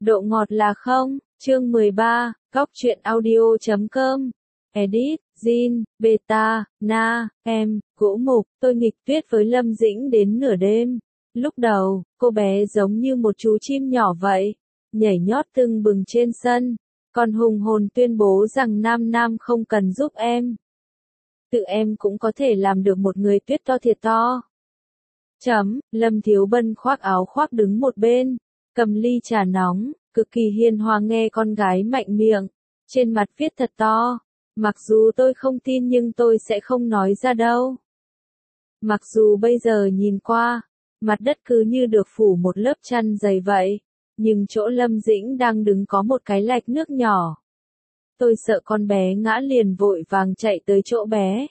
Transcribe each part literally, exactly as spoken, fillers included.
Độ ngọt là không, chương mười ba, góc truyện audio chấm com. Edit, Jin, Beta, Na, em, Gỗ Mục, tôi nghịch tuyết với Lâm Dĩnh đến nửa đêm. Lúc đầu, cô bé giống như một chú chim nhỏ vậy, nhảy nhót tưng bừng trên sân, còn hùng hồn tuyên bố rằng Nam Nam không cần giúp em. Tự em cũng có thể làm được một người tuyết to thiệt to. Chấm, Lâm Thiếu Bân khoác áo khoác đứng một bên, cầm ly trà nóng, cực kỳ hiền hòa nghe con gái mạnh miệng, trên mặt viết thật to. Mặc dù tôi không tin nhưng tôi sẽ không nói ra đâu. Mặc dù bây giờ nhìn qua, mặt đất cứ như được phủ một lớp chăn dày vậy, nhưng chỗ Lâm Dĩnh đang đứng có một cái lạch nước nhỏ. Tôi sợ con bé ngã liền vội vàng chạy tới chỗ bé.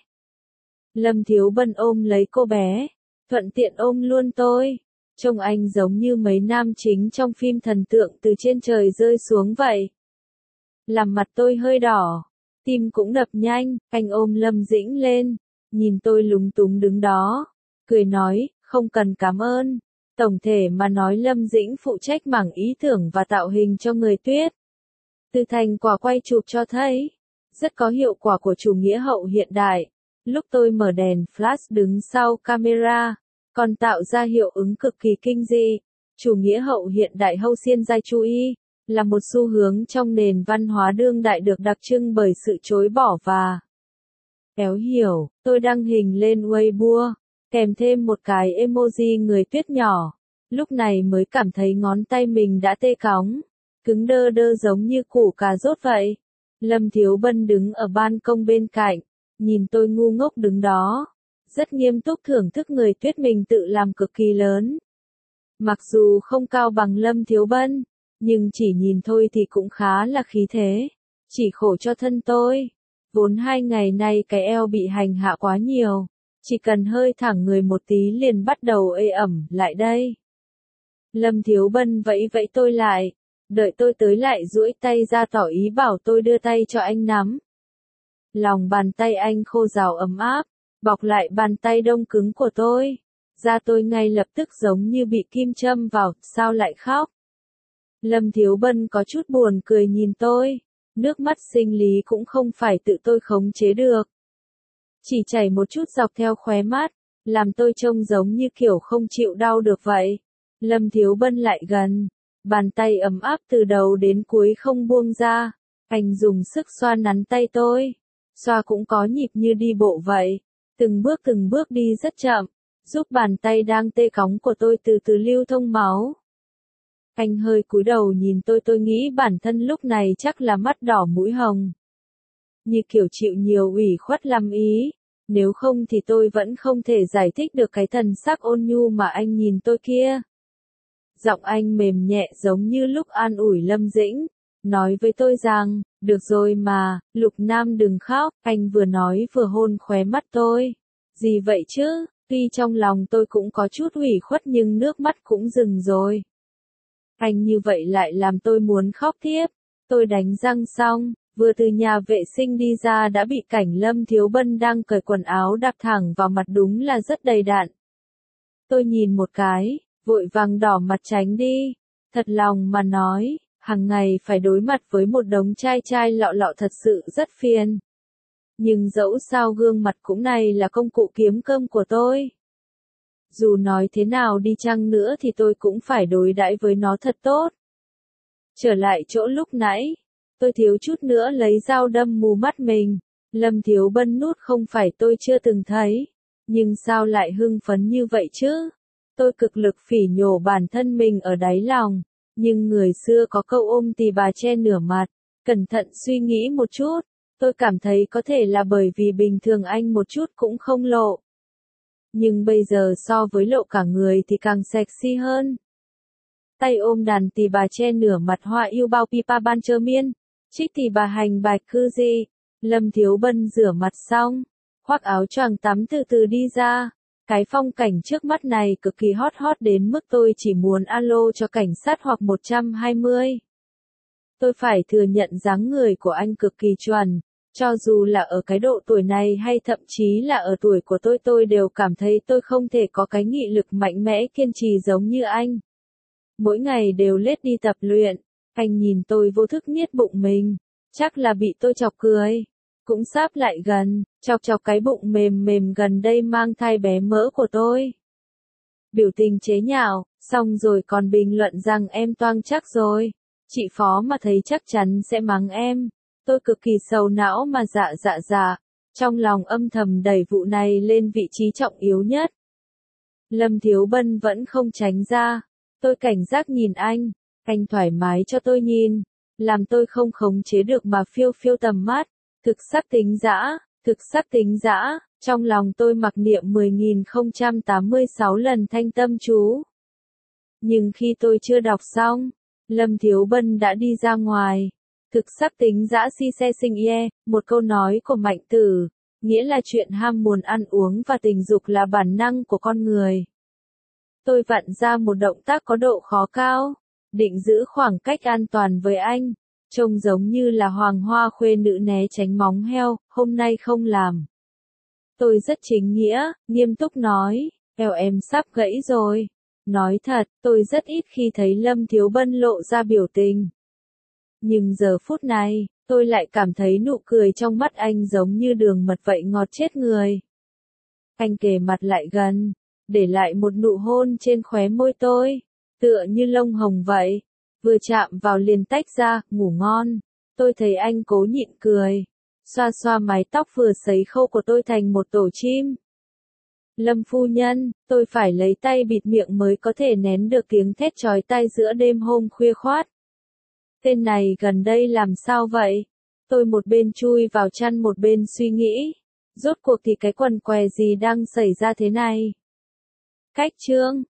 Lâm Thiếu Bân ôm lấy cô bé, thuận tiện ôm luôn tôi. Trông anh giống như mấy nam chính trong phim thần tượng từ trên trời rơi xuống vậy. Làm mặt tôi hơi đỏ, tim cũng đập nhanh, anh ôm Lâm Dĩnh lên, nhìn tôi lúng túng đứng đó, cười nói, không cần cảm ơn. Tổng thể mà nói Lâm Dĩnh phụ trách mảng ý tưởng và tạo hình cho người tuyết. Từ thành quả quay chụp cho thấy, rất có hiệu quả của chủ nghĩa hậu hiện đại. Lúc tôi mở đèn flash đứng sau camera, còn tạo ra hiệu ứng cực kỳ kinh dị. Chủ nghĩa hậu hiện đại hậu xiên giai chú ý, là một xu hướng trong nền văn hóa đương đại được đặc trưng bởi sự chối bỏ và khéo hiểu. Tôi đăng hình lên Weibo, kèm thêm một cái emoji người tuyết nhỏ. Lúc này mới cảm thấy ngón tay mình đã tê cóng, cứng đơ đơ giống như củ cà rốt vậy. Lâm Thiếu Bân đứng ở ban công bên cạnh, nhìn tôi ngu ngốc đứng đó, rất nghiêm túc thưởng thức người tuyết mình tự làm cực kỳ lớn. Mặc dù không cao bằng Lâm Thiếu Bân, nhưng chỉ nhìn thôi thì cũng khá là khí thế. Chỉ khổ cho thân tôi, vốn hai ngày nay cái eo bị hành hạ quá nhiều, chỉ cần hơi thẳng người một tí liền bắt đầu ê ẩm lại đây. Lâm Thiếu Bân vẫy vẫy tôi lại, đợi tôi tới lại duỗi tay ra tỏ ý bảo tôi đưa tay cho anh nắm. Lòng bàn tay anh khô ráo ấm áp, bọc lại bàn tay đông cứng của tôi. Da tôi ngay lập tức giống như bị kim châm vào, sao lại khóc? Lâm Thiếu Bân có chút buồn cười nhìn tôi, nước mắt sinh lý cũng không phải tự tôi khống chế được. Chỉ chảy một chút dọc theo khóe mắt, làm tôi trông giống như kiểu không chịu đau được vậy. Lâm Thiếu Bân lại gần, bàn tay ấm áp từ đầu đến cuối không buông ra, anh dùng sức xoa nắn tay tôi, xoa cũng có nhịp như đi bộ vậy, từng bước từng bước đi rất chậm, giúp bàn tay đang tê cóng của tôi từ từ lưu thông máu. Anh hơi cúi đầu nhìn tôi tôi nghĩ bản thân lúc này chắc là mắt đỏ mũi hồng. Như kiểu chịu nhiều ủy khuất lắm ý, nếu không thì tôi vẫn không thể giải thích được cái thần sắc ôn nhu mà anh nhìn tôi kia. Giọng anh mềm nhẹ giống như lúc an ủi Lâm Dĩnh, nói với tôi rằng, được rồi mà, Lục Nam đừng khóc, anh vừa nói vừa hôn khóe mắt tôi. Gì vậy chứ, tuy trong lòng tôi cũng có chút ủy khuất nhưng nước mắt cũng dừng rồi. Anh như vậy lại làm tôi muốn khóc tiếp. Tôi đánh răng xong, vừa từ nhà vệ sinh đi ra đã bị cảnh Lâm Thiếu Bân đang cởi quần áo đạp thẳng vào mặt đúng là rất đầy đặn. Tôi nhìn một cái, vội vàng đỏ mặt tránh đi. Thật lòng mà nói, hàng ngày phải đối mặt với một đống trai trai lọ lọ thật sự rất phiền. Nhưng dẫu sao gương mặt cũng này là công cụ kiếm cơm của tôi. Dù nói thế nào đi chăng nữa thì tôi cũng phải đối đãi với nó thật tốt. Trở lại chỗ lúc nãy, tôi thiếu chút nữa lấy dao đâm mù mắt mình. Lâm Thiếu Bân nút không phải tôi chưa từng thấy, nhưng sao lại hưng phấn như vậy chứ? Tôi cực lực phỉ nhổ bản thân mình ở đáy lòng, nhưng người xưa có câu ôm tì bà che nửa mặt, cẩn thận suy nghĩ một chút, tôi cảm thấy có thể là bởi vì bình thường anh một chút cũng không lộ. Nhưng bây giờ so với lộ cả người thì càng sexy hơn. Tay ôm đàn tỳ bà che nửa mặt hoa yêu bao pipa ban chơ miên, trích tỳ bà hành bạch cư gì. Lâm Thiếu Bân rửa mặt xong, khoác áo choàng tắm từ từ đi ra. Cái phong cảnh trước mắt này cực kỳ hot hot đến mức tôi chỉ muốn alo cho cảnh sát hoặc một trăm hai mươi. Tôi phải thừa nhận dáng người của anh cực kỳ chuẩn. Cho dù là ở cái độ tuổi này hay thậm chí là ở tuổi của tôi tôi đều cảm thấy tôi không thể có cái nghị lực mạnh mẽ kiên trì giống như anh. Mỗi ngày đều lết đi tập luyện, Anh nhìn tôi vô thức niết bụng mình, chắc là bị tôi chọc cười. Cũng sáp lại gần, chọc chọc cái bụng mềm mềm gần đây mang thai bé mỡ của tôi. Biểu tình chế nhạo, xong rồi còn bình luận rằng em toang chắc rồi. Chị Phó mà thấy chắc chắn sẽ mắng em. Tôi cực kỳ sầu não mà dạ dạ dạ. Trong lòng âm thầm đẩy vụ này lên vị trí trọng yếu nhất. Lâm Thiếu Bân vẫn không tránh ra. Tôi cảnh giác nhìn anh. Anh thoải mái cho tôi nhìn. Làm tôi không khống chế được mà phiêu phiêu tầm mắt. Thực sắc tính dã, thực sắc tính dã. Trong lòng tôi mặc niệm mười nghìn không trăm tám mươi sáu lần thanh tâm chú. Nhưng khi tôi chưa đọc xong, Lâm Thiếu Bân đã đi ra ngoài. Thực sắc tính dã si se sinh ye, một câu nói của Mạnh Tử, nghĩa là chuyện ham muốn ăn uống và tình dục là bản năng của con người. Tôi vặn ra một động tác có độ khó cao, định giữ khoảng cách an toàn với anh, trông giống như là hoàng hoa khuê nữ né tránh móng heo, hôm nay không làm. Tôi rất chính nghĩa, nghiêm túc nói, eo em sắp gãy rồi. Nói thật, tôi rất ít khi thấy Lâm Thiếu Bân lộ ra biểu tình. Nhưng giờ phút này, tôi lại cảm thấy nụ cười trong mắt anh giống như đường mật vậy ngọt chết người. Anh kề mặt lại gần, để lại một nụ hôn trên khóe môi tôi, tựa như lông hồng vậy. Vừa chạm vào liền tách ra, ngủ ngon. Tôi thấy anh cố nhịn cười. Xoa xoa mái tóc vừa sấy khô của tôi thành một tổ chim. Lâm phu nhân, tôi phải lấy tay bịt miệng mới có thể nén được tiếng thét chói tai giữa đêm hôm khuya khoát. Tên này gần đây làm sao vậy? Tôi một bên chui vào chăn một bên suy nghĩ. Rốt cuộc thì cái quần què gì đang xảy ra thế này? Cách chương